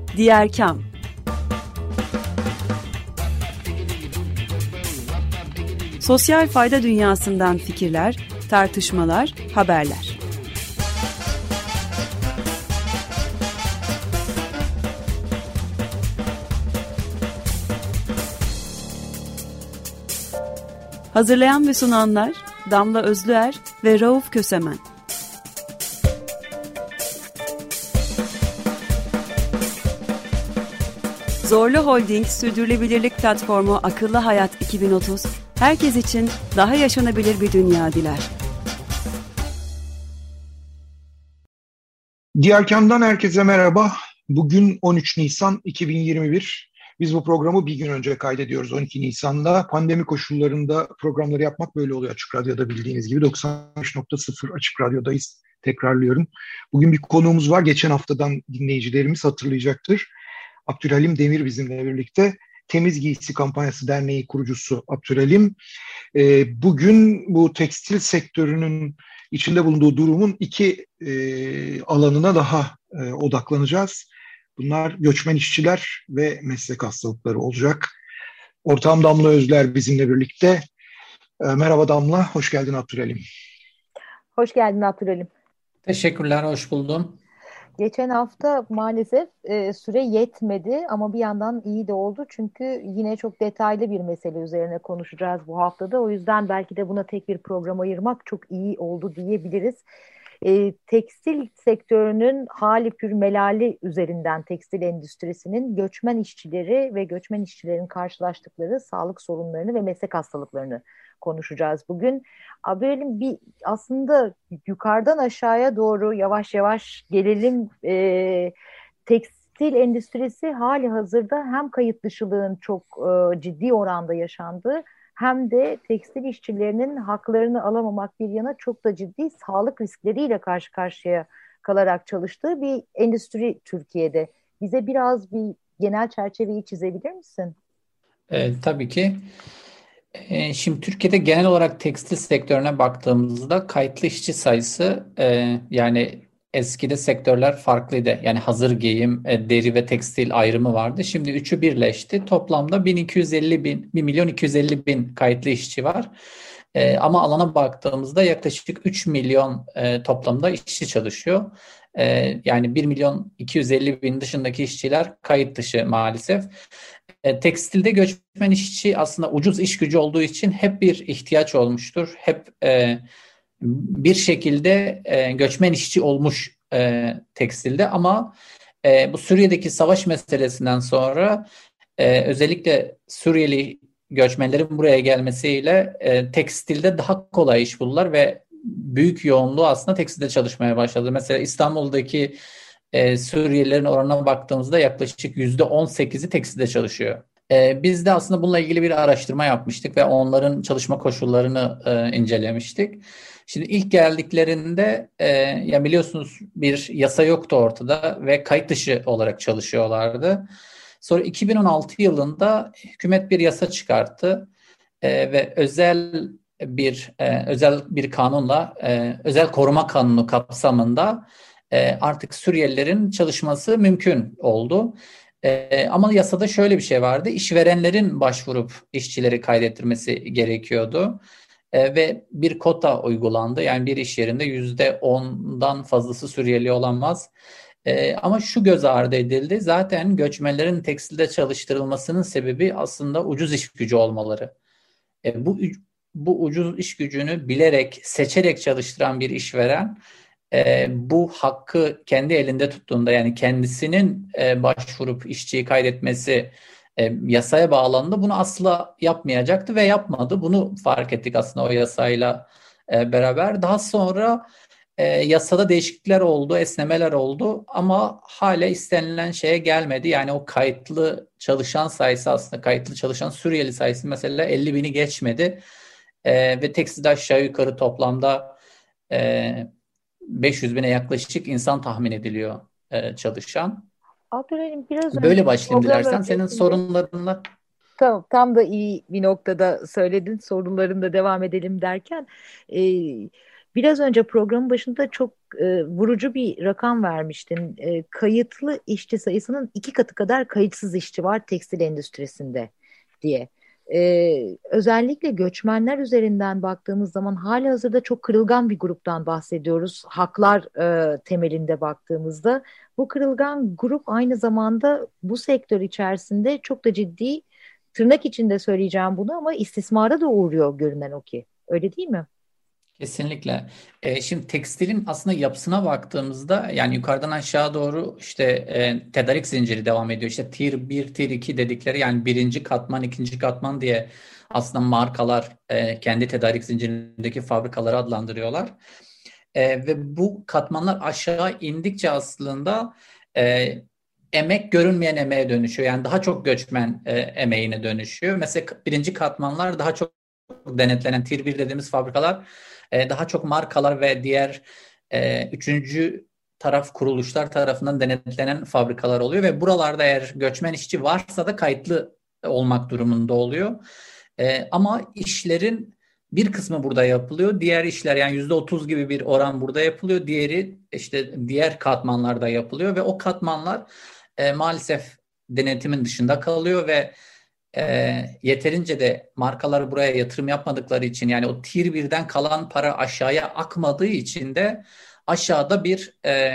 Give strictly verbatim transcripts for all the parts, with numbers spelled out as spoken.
Diğer Kam. Sosyal fayda dünyasından fikirler, tartışmalar, haberler. Hazırlayan ve sunanlar Damla Özlüer ve Rauf Kösemen. Zorlu Holding Sürdürülebilirlik Platformu Akıllı Hayat iki bin otuz, herkes için daha yaşanabilir bir dünya diler. Diğer Kam'dan herkese merhaba. Bugün on üç Nisan iki bin yirmi bir. Biz bu programı bir gün önce kaydediyoruz, on iki Nisan'da. Pandemi koşullarında programları yapmak böyle oluyor Açık Radyo'da, bildiğiniz gibi. doksan beş nokta sıfır Açık Radyo'dayız. Tekrarlıyorum. Bugün bir konuğumuz var. Geçen haftadan dinleyicilerimiz hatırlayacaktır. Abdülhalim Demir bizimle birlikte. Temiz Giysi Kampanyası Derneği kurucusu Abdülhalim. E, bugün bu tekstil sektörünün içinde bulunduğu durumun iki e, alanına daha e, odaklanacağız. Bunlar göçmen işçiler ve meslek hastalıkları olacak. Ortağım Damla Özler bizimle birlikte. E, merhaba Damla, hoş geldin Abdülhalim. Hoş geldin Abdülhalim. Teşekkürler, hoş buldum. Geçen hafta maalesef e, süre yetmedi ama bir yandan iyi de oldu. Çünkü yine çok detaylı bir mesele üzerine konuşacağız bu haftada. O yüzden belki de buna tek bir program ayırmak çok iyi oldu diyebiliriz. E, tekstil sektörünün hali pür melali üzerinden tekstil endüstrisinin göçmen işçileri ve göçmen işçilerin karşılaştıkları sağlık sorunlarını ve meslek hastalıklarını konuşacağız bugün. Abdülhalim, bir aslında yukarıdan aşağıya doğru yavaş yavaş gelelim. E, tekstil endüstrisi hali hazırda hem kayıt dışılığın çok e, ciddi oranda yaşandığı hem de tekstil işçilerinin haklarını alamamak bir yana çok da ciddi sağlık riskleriyle karşı karşıya kalarak çalıştığı bir endüstri Türkiye'de. Bize biraz bir genel çerçeveyi çizebilir misin? E, tabii ki. E, şimdi Türkiye'de genel olarak tekstil sektörüne baktığımızda kayıtlı işçi sayısı e, yani eskide sektörler farklıydı. Yani hazır giyim, e, deri ve tekstil ayrımı vardı. Şimdi üçü birleşti. Toplamda bin iki yüz elli bin, bir milyon iki yüz elli bin kayıtlı işçi var. E, ama alana baktığımızda yaklaşık üç milyon e, toplamda işçi çalışıyor. E, yani bir milyon iki yüz elli bin dışındaki işçiler kayıt dışı maalesef. E, tekstilde göçmen işçi aslında ucuz iş gücü olduğu için hep bir ihtiyaç olmuştur. Hep e, bir şekilde e, göçmen işçi olmuş e, tekstilde ama e, bu Suriye'deki savaş meselesinden sonra e, özellikle Suriyeli göçmenlerin buraya gelmesiyle e, tekstilde daha kolay iş buldular ve büyük yoğunluğu aslında tekstilde çalışmaya başladı. Mesela İstanbul'daki e, Suriyelilerin oranına baktığımızda yaklaşık yüzde on sekizi tekstilde çalışıyor. E, biz de aslında bununla ilgili bir araştırma yapmıştık ve onların çalışma koşullarını e, incelemiştik. Şimdi ilk geldiklerinde e, ya biliyorsunuz bir yasa yoktu ortada ve kayıt dışı olarak çalışıyorlardı. Sonra iki bin on altı yılında hükümet bir yasa çıkarttı e, ve özel bir e, özel bir kanunla e, özel koruma kanunu kapsamında e, artık Suriyelilerin çalışması mümkün oldu. E, ama yasada şöyle bir şey vardı: işverenlerin başvurup işçileri kaydettirmesi gerekiyordu. E, ve bir kota uygulandı. Yani bir iş yerinde yüzde ondan fazlası Suriyeli olamaz. E, ama şu göz ardı edildi: zaten göçmenlerin tekstilde çalıştırılmasının sebebi aslında ucuz iş gücü olmaları. E, bu bu ucuz iş gücünü bilerek, seçerek çalıştıran bir işveren e, bu hakkı kendi elinde tuttuğunda, yani kendisinin e, başvurup işçiyi kaydetmesi e, yasaya bağlandığında bunu asla yapmayacaktı ve yapmadı. Bunu fark ettik aslında o yasayla e, beraber. Daha sonra e, yasada değişiklikler oldu, esnemeler oldu ama hala istenilen şeye gelmedi. Yani o kayıtlı çalışan sayısı, aslında kayıtlı çalışan Suriyeli sayısı mesela elli bini geçmedi. E, ve tekstilde aşağı yukarı toplamda e, beş yüz bine yaklaşık insan tahmin ediliyor e, çalışan. Abdülhalim, biraz önce Böyle başlayayım program dilersen senin öncesinde sorunlarınla. tam, tam da iyi bir noktada söyledin, sorularında devam edelim derken e, Biraz önce programın başında çok e, vurucu bir rakam vermiştin. E, kayıtlı işçi sayısının iki katı kadar kayıtsız işçi var tekstil endüstrisinde diye. E, özellikle göçmenler üzerinden baktığımız zaman halihazırda çok kırılgan bir gruptan bahsediyoruz. Haklar e, temelinde baktığımızda bu kırılgan grup aynı zamanda bu sektör içerisinde çok da ciddi, tırnak içinde söyleyeceğim bunu, ama istismara da uğruyor görünen o ki. Öyle değil mi? Kesinlikle. E, şimdi tekstilin aslında yapısına baktığımızda yani yukarıdan aşağı doğru işte e, tedarik zinciri devam ediyor. İşte tier bir, tier iki dedikleri yani birinci katman, ikinci katman diye aslında markalar e, kendi tedarik zincirindeki fabrikaları adlandırıyorlar. E, ve bu katmanlar aşağı indikçe aslında e, emek görünmeyen emeğe dönüşüyor. Yani daha çok göçmen e, emeğine dönüşüyor. Mesela birinci katmanlar daha çok denetlenen tier bir dediğimiz fabrikalar e, daha çok markalar ve diğer e, üçüncü taraf kuruluşlar tarafından denetlenen fabrikalar oluyor ve buralarda eğer göçmen işçi varsa da kayıtlı olmak durumunda oluyor. E, ama işlerin bir kısmı burada yapılıyor. Diğer işler yani yüzde otuz gibi bir oran burada yapılıyor. Diğeri işte diğer katmanlarda yapılıyor ve o katmanlar e, maalesef denetimin dışında kalıyor ve e, yeterince de markalar buraya yatırım yapmadıkları için yani o tier birden kalan para aşağıya akmadığı için de aşağıda bir e,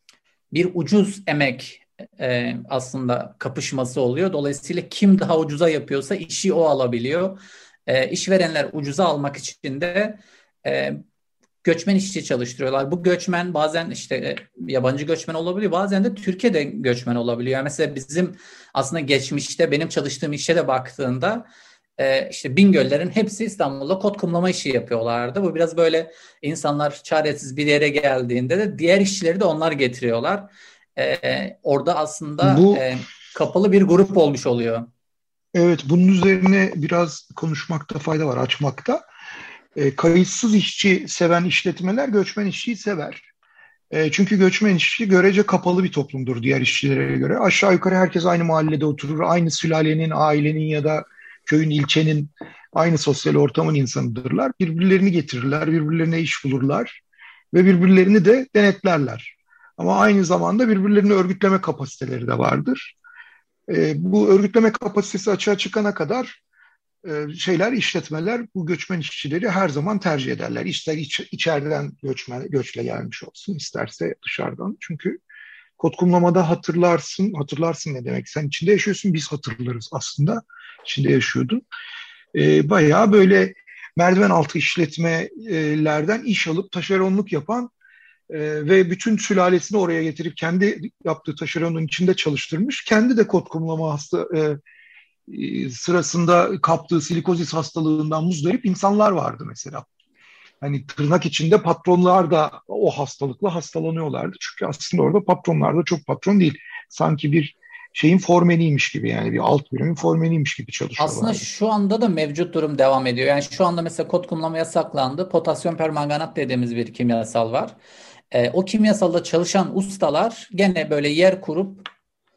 bir ucuz emek e, aslında kapışması oluyor. Dolayısıyla kim daha ucuza yapıyorsa işi o alabiliyor. E, işverenler ucuza almak için de e, göçmen işçi çalıştırıyorlar. Bu göçmen bazen işte e, yabancı göçmen olabiliyor. Bazen de Türkiye'de göçmen olabiliyor. Yani mesela bizim aslında geçmişte benim çalıştığım işe de baktığında e, işte Bingöl'lerin hepsi İstanbul'da kot kumlama işi yapıyorlardı. Bu biraz böyle insanlar çaresiz bir yere geldiğinde de diğer işçileri de onlar getiriyorlar. E, orada aslında Bu e, kapalı bir grup olmuş oluyor. evet, bunun üzerine biraz konuşmakta fayda var, açmakta. E, kayıtsız işçi seven işletmeler göçmen işçiyi sever. E, çünkü göçmen işçi görece kapalı bir toplumdur diğer işçilere göre. Aşağı yukarı herkes aynı mahallede oturur. Aynı sülalenin, ailenin ya da köyün, ilçenin aynı sosyal ortamın insanıdırlar. Birbirlerini getirirler, birbirlerine iş bulurlar ve birbirlerini de denetlerler. Ama aynı zamanda birbirlerini örgütleme kapasiteleri de vardır. E, bu örgütleme kapasitesi açığa çıkana kadar e, şeyler, işletmeler bu göçmen işçileri her zaman tercih ederler. İster iç, içeriden göçmen, göçle gelmiş olsun, isterse dışarıdan. Çünkü kod kumlamada hatırlarsın, hatırlarsın ne demek? Sen içinde yaşıyorsun, biz hatırlarız aslında. İçinde yaşıyordun. E, bayağı böyle merdiven altı işletmelerden iş alıp taşeronluk yapan e, ve bütün sülalesini oraya getirip kendi yaptığı taşeronun içinde çalıştırmış. Kendi de kod kumlama hasta, e, e, sırasında kaptığı silikozis hastalığından muzdarip insanlar vardı mesela. Hani tırnak içinde patronlar da o hastalıkla hastalanıyorlardı. Çünkü aslında orada patronlar da çok patron değil. Sanki bir şeyin formeniymiş gibi, yani bir alt birimin formeniymiş gibi Aslında çalışıyorlardı. şu anda da mevcut durum devam ediyor. Yani şu anda mesela kod kumlama yasaklandı. Potasyum permanganat dediğimiz bir kimyasal var. E, o kimyasalda çalışan ustalar gene böyle yer kurup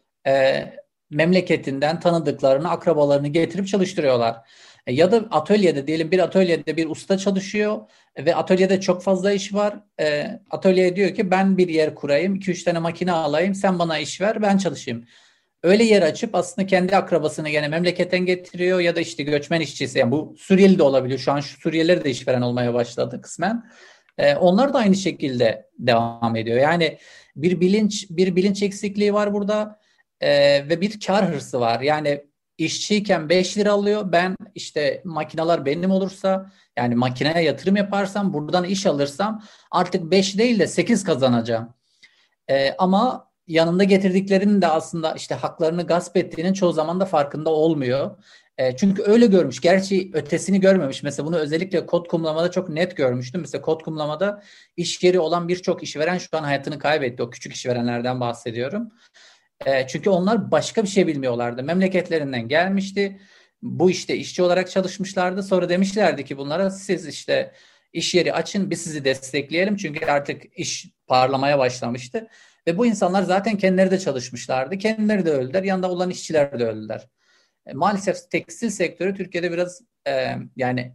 e, memleketinden tanıdıklarını, akrabalarını getirip çalıştırıyorlar. E, ya da atölyede diyelim bir atölyede bir usta çalışıyor ve atölyede çok fazla iş var. E, atölyeye diyor ki ben bir yer kurayım, iki üç tane makine alayım, sen bana iş ver, ben çalışayım. Öyle yer açıp aslında kendi akrabasını gene memleketten getiriyor ya da işte göçmen işçisi. Yani bu Suriyeli de olabiliyor. Şu an şu Suriyeliler de işveren olmaya başladı kısmen. Ee, onlar da aynı şekilde devam ediyor. Yani bir bilinç bir bilinç eksikliği var burada Ee, ve bir kar hırsı var. Yani işçiyken beş lira alıyor. Ben işte makineler benim olursa yani makineye yatırım yaparsam buradan iş alırsam artık beş değil de sekiz kazanacağım. Ee, ama yanında getirdiklerinin de aslında işte haklarını gasp ettiğinin çoğu zaman da farkında olmuyor. Ee, çünkü öyle görmüş. Gerçi ötesini görmemiş. Mesela bunu özellikle kod kumlamada çok net görmüştüm. Mesela kod kumlamada iş yeri olan birçok işveren şu an hayatını kaybetti. O küçük işverenlerden bahsediyorum. Ee, çünkü onlar başka bir şey bilmiyorlardı. Memleketlerinden gelmişti. Bu işte işçi olarak çalışmışlardı. Sonra demişlerdi ki bunlara siz işte iş yeri açın, biz sizi destekleyelim. Çünkü artık iş parlamaya başlamıştı. Ve bu insanlar zaten kendileri de çalışmışlardı. Kendileri de öldüler. Yanında olan işçiler de öldüler. E, maalesef tekstil sektörü Türkiye'de biraz e, yani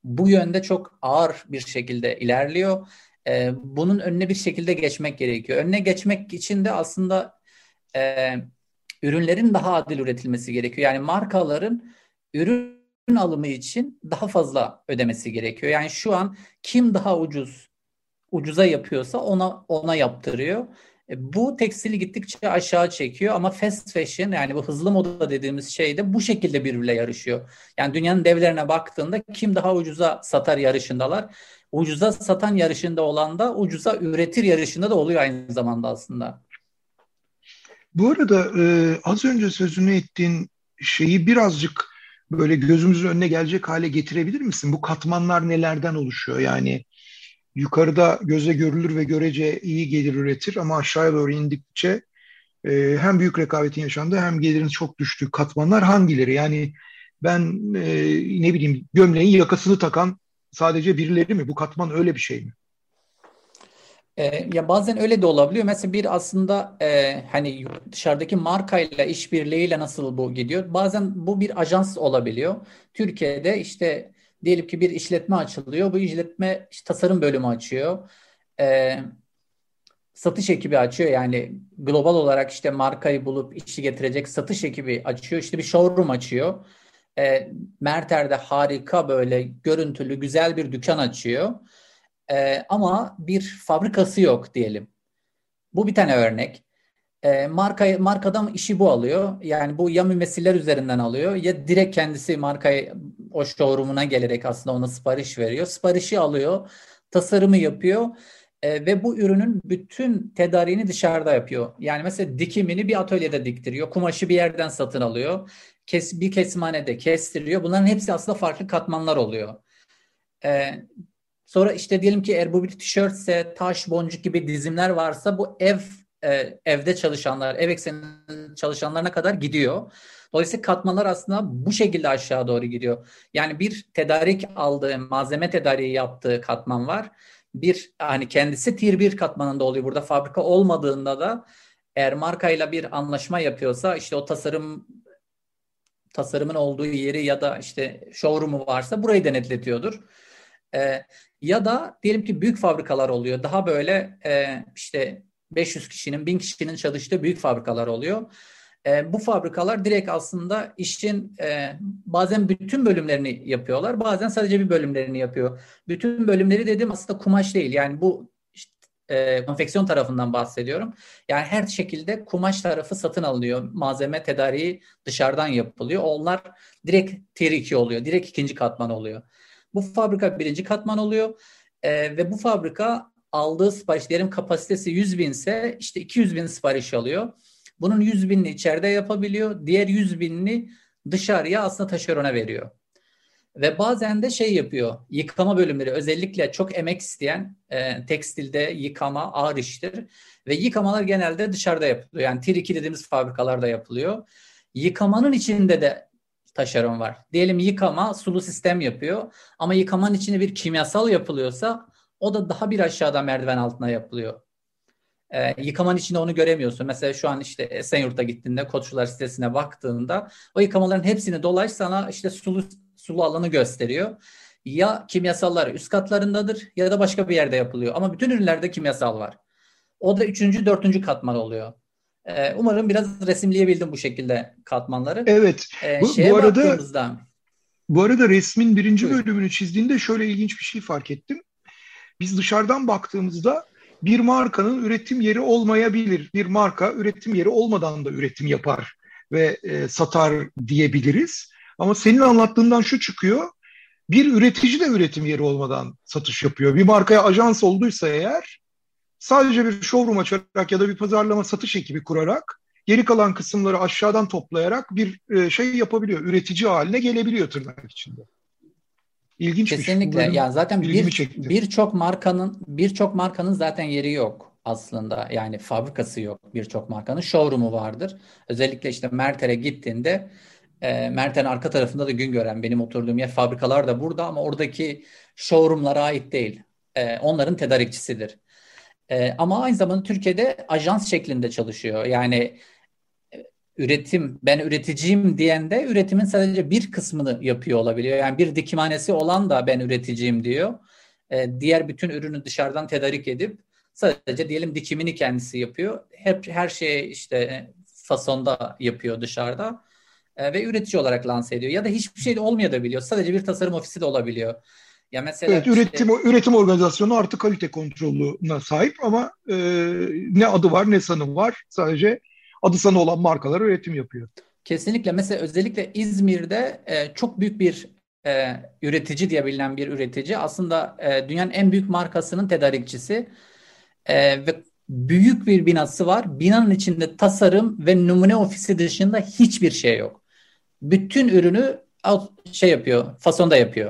bu yönde çok ağır bir şekilde ilerliyor. E, bunun önüne bir şekilde geçmek gerekiyor. Önüne geçmek için de aslında e, ürünlerin daha adil üretilmesi gerekiyor. Yani markaların ürün alımı için daha fazla ödemesi gerekiyor. Yani şu an kim daha ucuz ucuza yapıyorsa ona ona yaptırıyor. E, bu tekstili gittikçe aşağı çekiyor ama fast fashion, yani bu hızlı moda dediğimiz şey de bu şekilde birbiriyle yarışıyor. Yani dünyanın devlerine baktığında kim daha ucuza satar yarışındalar. Ucuza satan yarışında olan da ucuza üretir yarışında da oluyor aynı zamanda aslında. Bu arada e, az önce sözünü ettiğin şeyi birazcık böyle gözümüzün önüne gelecek hale getirebilir misin? Bu katmanlar nelerden oluşuyor? Yani yukarıda göze görülür ve görece iyi gelir üretir ama aşağıya doğru indikçe e, hem büyük rekabetin yaşandığı hem gelirin çok düştüğü katmanlar hangileri? Yani ben e, ne bileyim gömleğin yakasını takan sadece birileri mi? Bu katman öyle bir şey mi? E, ya bazen öyle de olabiliyor. Mesela bir aslında e, hani dışarıdaki markayla işbirliğiyle nasıl bu gidiyor? Bazen bu bir ajans olabiliyor. Türkiye'de işte diyelim ki bir işletme açılıyor. Bu işletme işte tasarım bölümü açıyor. E, Satış ekibi açıyor. Yani global olarak işte markayı bulup işi getirecek satış ekibi açıyor. İşte bir showroom açıyor. E, Merter'de harika böyle görüntülü güzel bir dükkan açıyor. E, ama bir fabrikası yok diyelim. Bu bir tane örnek. E, marka, markadan işi bu alıyor. Yani bu ya mümessiller üzerinden alıyor ya direkt kendisi markayı o showroom'una gelerek aslında ona sipariş veriyor. Siparişi alıyor, tasarımı yapıyor e, ve bu ürünün bütün tedariğini dışarıda yapıyor. Yani mesela dikimini bir atölyede diktiriyor, kumaşı bir yerden satın alıyor, kes, bir kesimhanede kestiriyor. Bunların hepsi aslında farklı katmanlar oluyor. E, Sonra işte diyelim ki eğer bu bir tişörtse, taş, boncuk gibi dizimler varsa bu ev e, evde çalışanlar, ev ekseninin çalışanlarına kadar gidiyor. Dolayısıyla katmanlar aslında bu şekilde aşağı doğru gidiyor. Yani bir tedarik aldığı, malzeme tedariği yaptığı katman var. Bir hani kendisi tier bir katmanında oluyor. Burada fabrika olmadığında da eğer markayla bir anlaşma yapıyorsa işte o tasarım tasarımın olduğu yeri ya da işte showroom'u varsa burayı denetletiyordur. Ee, Ya da diyelim ki büyük fabrikalar oluyor. Daha böyle e, işte beş yüz kişinin, bin kişinin çalıştığı büyük fabrikalar oluyor. E, bu fabrikalar direkt aslında işin e, bazen bütün bölümlerini yapıyorlar. Bazen sadece bir bölümlerini yapıyor. Bütün bölümleri dedim aslında kumaş değil. Yani bu işte, e, konfeksiyon tarafından bahsediyorum. Yani her şekilde kumaş tarafı satın alınıyor. Malzeme tedariği dışarıdan yapılıyor. Onlar direkt tier iki oluyor. Direkt ikinci katman oluyor. Bu fabrika birinci katman oluyor. Ee, ve bu fabrika aldığı siparişlerin kapasitesi yüz binse işte iki yüz bin sipariş alıyor. Bunun yüz binini içeride yapabiliyor. Diğer yüz binini dışarıya aslında taşerona veriyor. Ve bazen de şey yapıyor. Yıkama bölümleri özellikle çok emek isteyen e, tekstilde yıkama ağır iştir. Ve yıkamalar genelde dışarıda yapılıyor. Yani tier iki dediğimiz fabrikalarda yapılıyor. Yıkamanın içinde de taşeron var. Diyelim yıkama sulu sistem yapıyor. Ama yıkamanın içinde bir kimyasal yapılıyorsa o da daha bir aşağıda merdiven altına yapılıyor. E, yıkamanın içinde onu göremiyorsun. Mesela şu an işte Esenyurt'a gittiğinde Koçular sitesine baktığında o yıkamaların hepsini dolaş sana işte sulu sulu alanı gösteriyor. Ya kimyasallar üst katlarındadır ya da başka bir yerde yapılıyor. Ama bütün ürünlerde kimyasal var. O da üçüncü, dördüncü katman oluyor. Ee, umarım biraz resimleyebildim bu şekilde katmanları. Evet. Ee, Bu, bu şeye arada baktığımızda, bu arada resmin birinci buyur. bölümünü çizdiğinde şöyle ilginç bir şey fark ettim. Biz dışarıdan baktığımızda bir markanın üretim yeri olmayabilir. Bir marka üretim yeri olmadan da üretim yapar ve e, satar diyebiliriz. Ama senin anlattığından şu çıkıyor. Bir üretici de üretim yeri olmadan satış yapıyor. Bir markaya ajans olduysa eğer sadece bir showroom açarak ya da bir pazarlama satış ekibi kurarak geri kalan kısımları aşağıdan toplayarak bir e, şey yapabiliyor. Üretici haline gelebiliyor tırnak içinde. İlginçmiş. Bu Kesinlikle. bölüm Yani zaten ilgimi bir çekti. birçok markanın birçok markanın zaten yeri yok aslında. Yani fabrikası yok birçok markanın. Showroom'u vardır. Özellikle işte Merter'e gittiğinde e, Merter'in arka tarafında da Güngören benim oturduğum yer, fabrikalar da burada ama oradaki showroom'lara ait değil. E, onların tedarikçisidir. E, ama aynı zamanda Türkiye'de ajans şeklinde çalışıyor. Yani üretim, ben üreticiyim diyen de üretimin sadece bir kısmını yapıyor olabiliyor. Yani bir dikimhanesi olan da ben üreticiyim diyor. E, diğer bütün ürünü dışarıdan tedarik edip sadece diyelim dikimini kendisi yapıyor. Hep her şeyi işte e, fasonda yapıyor dışarıda. E, ve üretici olarak lanse ediyor. Ya da hiçbir şey de olmayabiliyor. Sadece bir tasarım ofisi de olabiliyor. Ya mesela Evet, üretim işte üretim organizasyonu artık kalite kontrolüne sahip ama e, ne adı var ne sanı var. Sadece adı sanı olan markalar üretim yapıyor. kesinlikle mesela özellikle İzmir'de e, çok büyük bir e, üretici diye bilinen bir üretici. Aslında e, dünyanın en büyük markasının tedarikçisi. E, ve büyük bir binası var. Binanın içinde tasarım ve numune ofisi dışında hiçbir şey yok. Bütün ürünü out- şey yapıyor, fasonda yapıyor.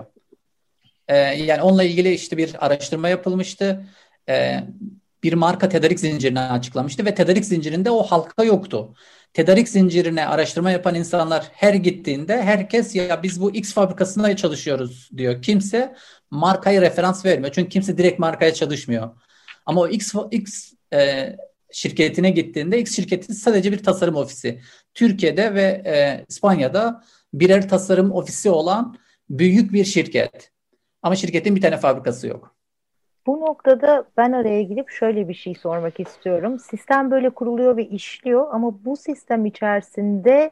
Ee, yani onunla ilgili işte bir araştırma yapılmıştı. Ee, bir marka tedarik zincirini açıklamıştı ve tedarik zincirinde o halka yoktu. Tedarik zincirine araştırma yapan insanlar her gittiğinde herkes ya biz bu X fabrikasında çalışıyoruz diyor. Kimse markayı referans vermiyor. Çünkü kimse direkt markaya çalışmıyor. Ama o X, X e, şirketine gittiğinde X şirketi sadece bir tasarım ofisi. Türkiye'de ve e, İspanya'da birer tasarım ofisi olan büyük bir şirket. Ama şirketin bir tane fabrikası yok. Bu noktada ben araya girip şöyle bir şey sormak istiyorum. Sistem böyle kuruluyor ve işliyor ama bu sistem içerisinde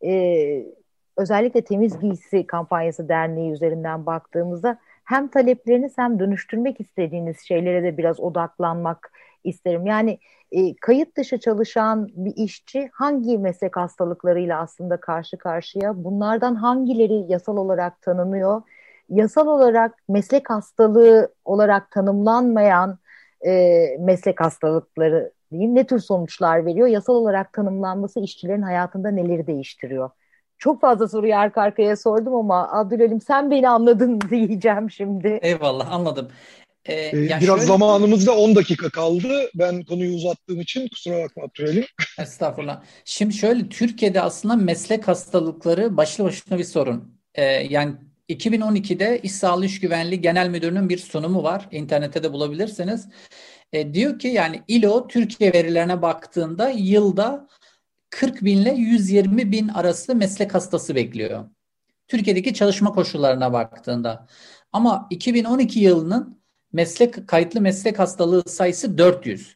e, özellikle Temiz Giysi Kampanyası Derneği üzerinden baktığımızda hem talepleriniz hem dönüştürmek istediğiniz şeylere de biraz odaklanmak isterim. Yani e, kayıt dışı çalışan bir işçi hangi meslek hastalıklarıyla aslında karşı karşıya? Bunlardan hangileri yasal olarak tanınıyor? Yasal olarak meslek hastalığı olarak tanımlanmayan e, meslek hastalıkları diyeyim ne tür sonuçlar veriyor? Yasal olarak tanımlanması işçilerin hayatında neleri değiştiriyor? Çok fazla soruyu arka arkaya sordum ama Abdülhalim sen beni anladın diyeceğim şimdi. Eyvallah, anladım. Ee, E, ya biraz şöyle, zamanımızda on dakika kaldı. Ben konuyu uzattığım için kusura bakma Abdülhalim. estağfurullah. Şimdi şöyle Türkiye'de aslında meslek hastalıkları başlı başına bir sorun. Ee, yani iki bin on ikide İş Sağlığı İş Güvenliği Genel Müdürü'nün bir sunumu var. İnternette de bulabilirsiniz. Ee, diyor ki yani İLO Türkiye verilerine baktığında yılda kırk bin ile yüz yirmi bin arası meslek hastası bekliyor. Türkiye'deki çalışma koşullarına baktığında. Ama iki bin on iki yılının meslek kayıtlı meslek hastalığı sayısı dört yüz.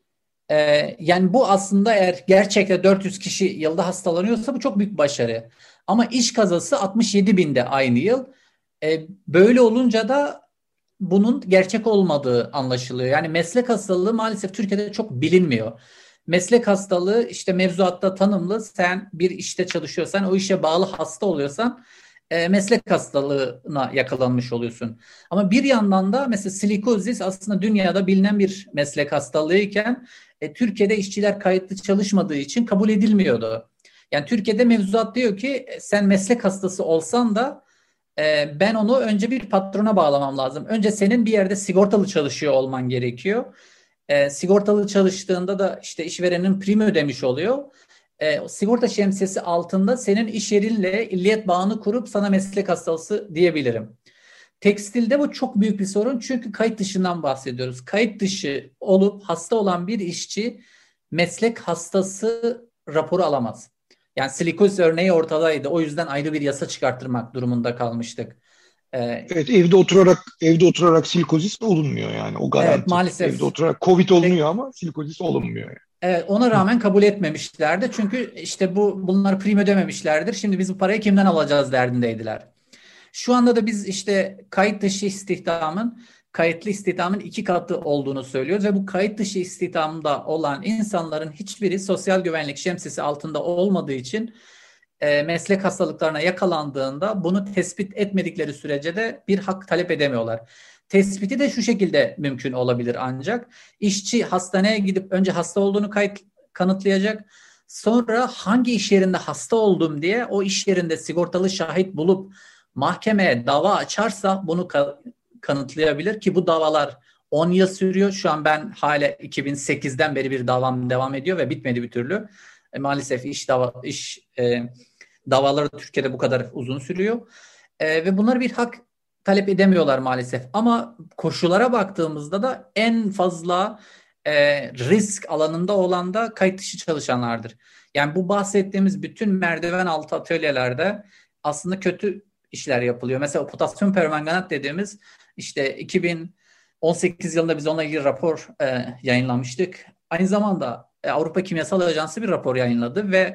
Ee, yani bu aslında eğer gerçekten dört yüz kişi yılda hastalanıyorsa bu çok büyük başarı. Ama iş kazası altmış yedi binde aynı yıl. Ee, böyle olunca da bunun gerçek olmadığı anlaşılıyor. Yani meslek hastalığı maalesef Türkiye'de çok bilinmiyor. Meslek hastalığı işte mevzuatta tanımlı. Sen bir işte çalışıyorsan, o işe bağlı hasta oluyorsan e, meslek hastalığına yakalanmış oluyorsun. Ama bir yandan da mesela silikozis aslında dünyada bilinen bir meslek hastalığıyken e, Türkiye'de işçiler kayıtlı çalışmadığı için kabul edilmiyordu. Yani Türkiye'de mevzuat diyor ki e, sen meslek hastası olsan da e, ben onu önce bir patrona bağlamam lazım. Önce senin bir yerde sigortalı çalışıyor olman gerekiyor. E, sigortalı çalıştığında da işte işverenin primi ödemiş oluyor. E, sigorta şemsiyesi altında senin iş yerinle illiyet bağını kurup sana meslek hastası diyebilirim. Tekstilde bu çok büyük bir sorun çünkü kayıt dışından bahsediyoruz. Kayıt dışı olup hasta olan bir işçi meslek hastası raporu alamaz. Yani silikoz örneği ortadaydı. O yüzden ayrı bir yasa çıkarttırmak durumunda kalmıştık. Ee, Evet, evde oturarak evde oturarak silikozis olunmuyor yani o evet garanti. Evde maalesef. oturarak Covid Pek, olunuyor ama silikozis olunmuyor yani. evet, ona rağmen kabul etmemişlerdi. Çünkü işte bu bunlar prim ödememişlerdir. Şimdi biz bu parayı kimden alacağız derdindeydiler. Şu anda da biz işte kayıt dışı istihdamın kayıtlı istihdamın iki katı olduğunu söylüyoruz ve bu kayıt dışı istihdamda olan insanların hiçbiri sosyal güvenlik şemsiyesi altında olmadığı için e, meslek hastalıklarına yakalandığında bunu tespit etmedikleri sürece de bir hak talep edemiyorlar. Tespiti de şu şekilde mümkün olabilir ancak işçi hastaneye gidip önce hasta olduğunu kayıt, kanıtlayacak. Sonra hangi iş yerinde hasta oldum diye o iş yerinde sigortalı şahit bulup mahkemeye dava açarsa bunu ka- kanıtlayabilir ki bu davalar on yıl sürüyor. Şu an ben hala iki bin sekizden beri bir davam devam ediyor ve bitmedi bir türlü. E, maalesef iş dava iş e, davaları Türkiye'de bu kadar uzun sürüyor. E, ve bunlar bir hak talep edemiyorlar maalesef. Ama koşullara baktığımızda da en fazla e, risk alanında olan da kayıt dışı çalışanlardır. Yani bu bahsettiğimiz bütün merdiven altı atölyelerde aslında kötü işler yapılıyor. Mesela potasyum permanganat dediğimiz işte iki bin on sekiz yılında biz onunla ilgili rapor e, yayınlamıştık. Aynı zamanda e, Avrupa Kimyasal Ajansı bir rapor yayınladı ve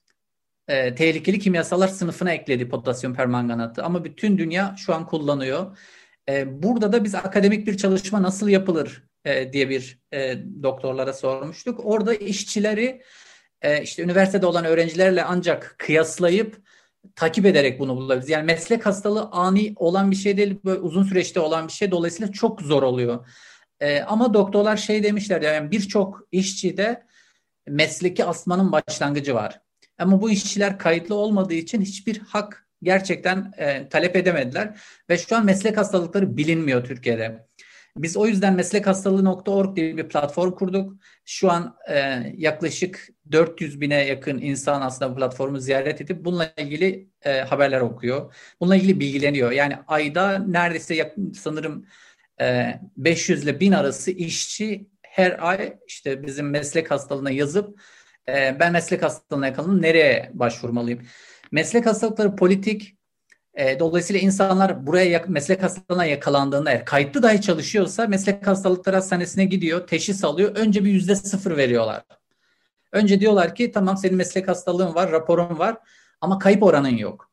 e, tehlikeli kimyasallar sınıfına ekledi potasyum permanganatı. Ama bütün dünya şu an kullanıyor. E, burada da biz akademik bir çalışma nasıl yapılır e, diye bir e, doktorlara sormuştuk. Orada işçileri e, işte üniversitede olan öğrencilerle ancak kıyaslayıp takip ederek bunu bulabiliriz. Yani meslek hastalığı ani olan bir şey değil, böyle uzun süreçte olan bir şey. Dolayısıyla çok zor oluyor. E, ama doktorlar şey demişler, yani birçok işçide mesleki asmanın başlangıcı var. Ama bu işçiler kayıtlı olmadığı için hiçbir hak gerçekten e, talep edemediler. Ve şu an meslek hastalıkları bilinmiyor Türkiye'de. Biz o yüzden meslekhastalığı nokta org diye bir platform kurduk. Şu an e, yaklaşık dört yüz bine yakın insan aslında bu platformu ziyaret edip bununla ilgili e, haberler okuyor. Bununla ilgili bilgileniyor. Yani ayda neredeyse yakın, sanırım e, beş yüz ile bin arası işçi her ay işte bizim meslek hastalığına yazıp e, ben meslek hastalığına yakalandım, nereye başvurmalıyım? Meslek hastalıkları politik. E, dolayısıyla insanlar buraya yak- meslek hastalığına yakalandığında, eğer kayıtlı dahi çalışıyorsa meslek hastalıkları hastanesine gidiyor, teşhis alıyor. Önce bir yüzde sıfır veriyorlar. Önce diyorlar ki tamam, senin meslek hastalığın var, raporun var ama kayıp oranın yok.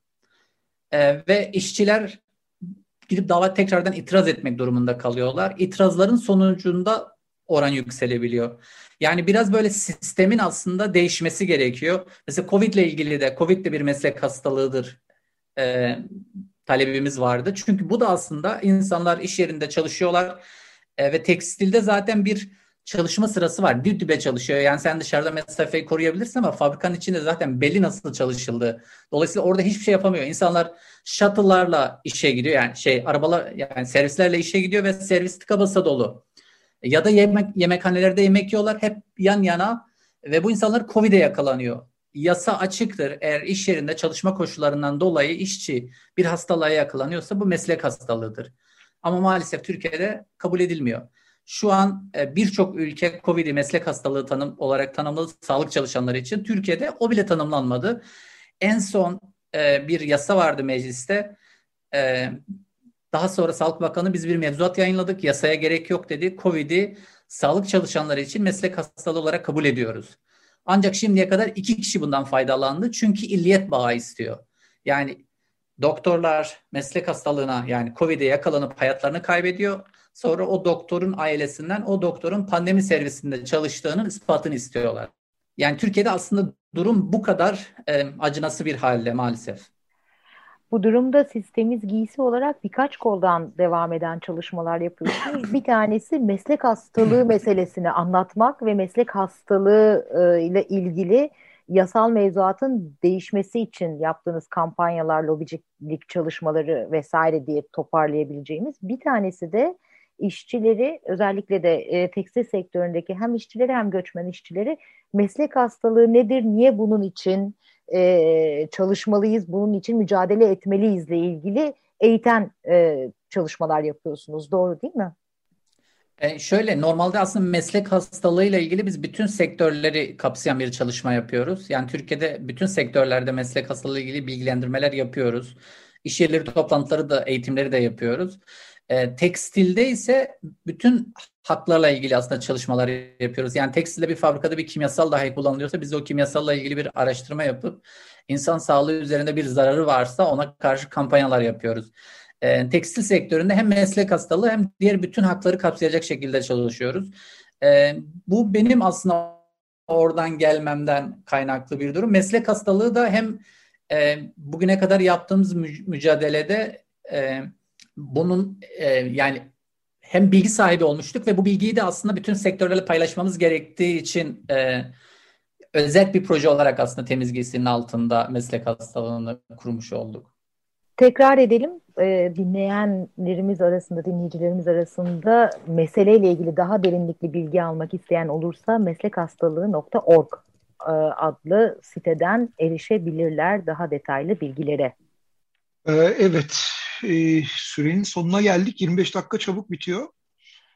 E, ve işçiler gidip dava tekrardan itiraz etmek durumunda kalıyorlar. İtirazların sonucunda oran yükselebiliyor. Yani biraz böyle sistemin aslında değişmesi gerekiyor. Mesela Covid ile ilgili de, Covid de bir meslek hastalığıdır e, talebimiz vardı. Çünkü bu da aslında insanlar iş yerinde çalışıyorlar e, ve tekstilde zaten bir çalışma sırası var. Dip dibe çalışıyor. Yani sen dışarıda mesafeyi koruyabilirsin ama fabrikanın içinde zaten belli nasıl çalışıldığı. Dolayısıyla orada hiçbir şey yapamıyor. İnsanlar shuttle'larla işe gidiyor. Yani şey arabalar, yani servislerle işe gidiyor ve servis tıka basa dolu. Ya da yemek yemekhanelerde yemek yiyorlar hep yan yana ve bu insanlar Covid'e yakalanıyor. Yasa açıktır. Eğer iş yerinde çalışma koşullarından dolayı işçi bir hastalığa yakalanıyorsa bu meslek hastalığıdır. Ama maalesef Türkiye'de kabul edilmiyor. Şu an e, birçok ülke Covid'i meslek hastalığı tanım olarak tanımladı sağlık çalışanları için. Türkiye'de o bile tanımlanmadı. En son e, bir yasa vardı mecliste. E, Daha sonra Sağlık Bakanı biz bir mevzuat yayınladık. Yasaya gerek yok dedi. Covid'i sağlık çalışanları için meslek hastalığı olarak kabul ediyoruz. Ancak şimdiye kadar iki kişi bundan faydalandı. Çünkü illiyet bağı istiyor. Yani doktorlar meslek hastalığına, yani Covid'e yakalanıp hayatlarını kaybediyor. Sonra o doktorun ailesinden o doktorun pandemi servisinde çalıştığının ispatını istiyorlar. Yani Türkiye'de aslında durum bu kadar e, acınası bir halde maalesef. Bu durumda siz temiz giysi olarak birkaç koldan devam eden çalışmalar yapıyorsunuz. Bir tanesi meslek hastalığı meselesini anlatmak ve meslek hastalığı e, ile ilgili yasal mevzuatın değişmesi için yaptığınız kampanyalar, lobicilik çalışmaları vesaire diye toparlayabileceğimiz. Bir tanesi de işçileri, özellikle de e, tekstil sektöründeki hem işçileri hem göçmen işçileri, meslek hastalığı nedir, niye bunun için e, çalışmalıyız, bunun için mücadele etmeliyizle ilgili eğiten e, çalışmalar yapıyorsunuz. Doğru değil mi? E, şöyle, normalde aslında meslek hastalığıyla ilgili biz bütün sektörleri kapsayan bir çalışma yapıyoruz. Yani Türkiye'de bütün sektörlerde meslek hastalığı ile ilgili bilgilendirmeler yapıyoruz. İş yerleri toplantıları da, eğitimleri de yapıyoruz. E, tekstilde ise bütün haklarla ilgili aslında çalışmalar yapıyoruz. Yani tekstilde bir fabrikada bir kimyasal dahi kullanılıyorsa biz o kimyasalla ilgili bir araştırma yapıp insan sağlığı üzerinde bir zararı varsa ona karşı kampanyalar yapıyoruz. E, tekstil sektöründe hem meslek hastalığı hem diğer bütün hakları kapsayacak şekilde çalışıyoruz. E, bu benim aslında oradan gelmemden kaynaklı bir durum. Meslek hastalığı da hem e, bugüne kadar yaptığımız mü- mücadelede e, bunun e, yani hem bilgi sahibi olmuştuk ve bu bilgiyi de aslında bütün sektörlerle paylaşmamız gerektiği için e, özel bir proje olarak aslında Temiz Giysi'nin altında meslek hastalığını kurmuş olduk. Tekrar edelim, e, dinleyenlerimiz arasında, dinleyicilerimiz arasında meseleyle ilgili daha derinlikli bilgi almak isteyen olursa meslekhastalığı nokta org e, adlı siteden erişebilirler daha detaylı bilgilere. Ee, evet, e, sürenin sonuna geldik. yirmi beş dakika çabuk bitiyor.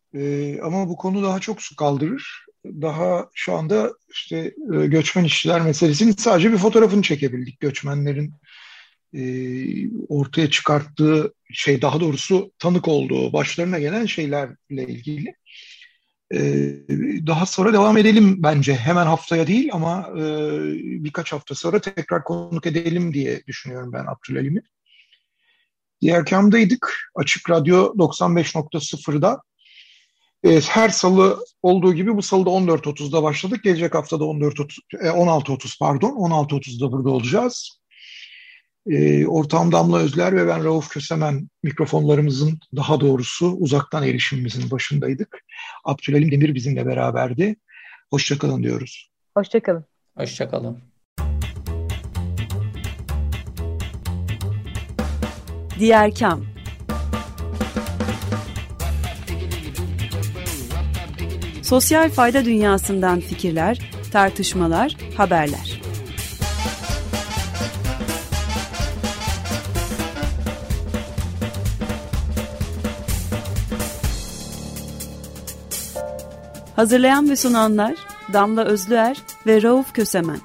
Ee, ama bu konu daha çok su kaldırır. Daha şu anda işte e, göçmen işçiler meselesinin sadece bir fotoğrafını çekebildik. Göçmenlerin e, ortaya çıkarttığı şey, daha doğrusu tanık olduğu, başlarına gelen şeylerle ilgili. Ee, daha sonra devam edelim bence. Hemen haftaya değil ama e, birkaç hafta sonra tekrar konuk edelim diye düşünüyorum ben Abdülhalim'i. Diğer kamdaydık. Açık Radyo doksan beş nokta sıfırda. E, her salı olduğu gibi bu salı da on dört otuzda başladık. Gelecek hafta da on dört otuz, e, on altı otuz pardon. on altı otuzda burada olacağız. E, ortağım Damla Özler ve ben Rauf Kösemen mikrofonlarımızın, daha doğrusu uzaktan erişimimizin başındaydık. Abdülhalim Demir bizimle beraberdi. Hoşçakalın diyoruz. Hoşçakalın. Hoşçakalın. Diğer Kam. Sosyal fayda dünyasından fikirler, tartışmalar, haberler. Hazırlayan ve sunanlar Damla Özlüer ve Rauf Kösemen.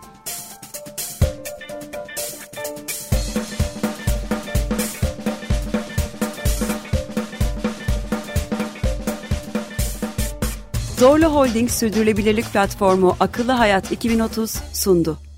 Zorlu Holding Sürdürülebilirlik Platformu Akıllı Hayat iki bin otuz sundu.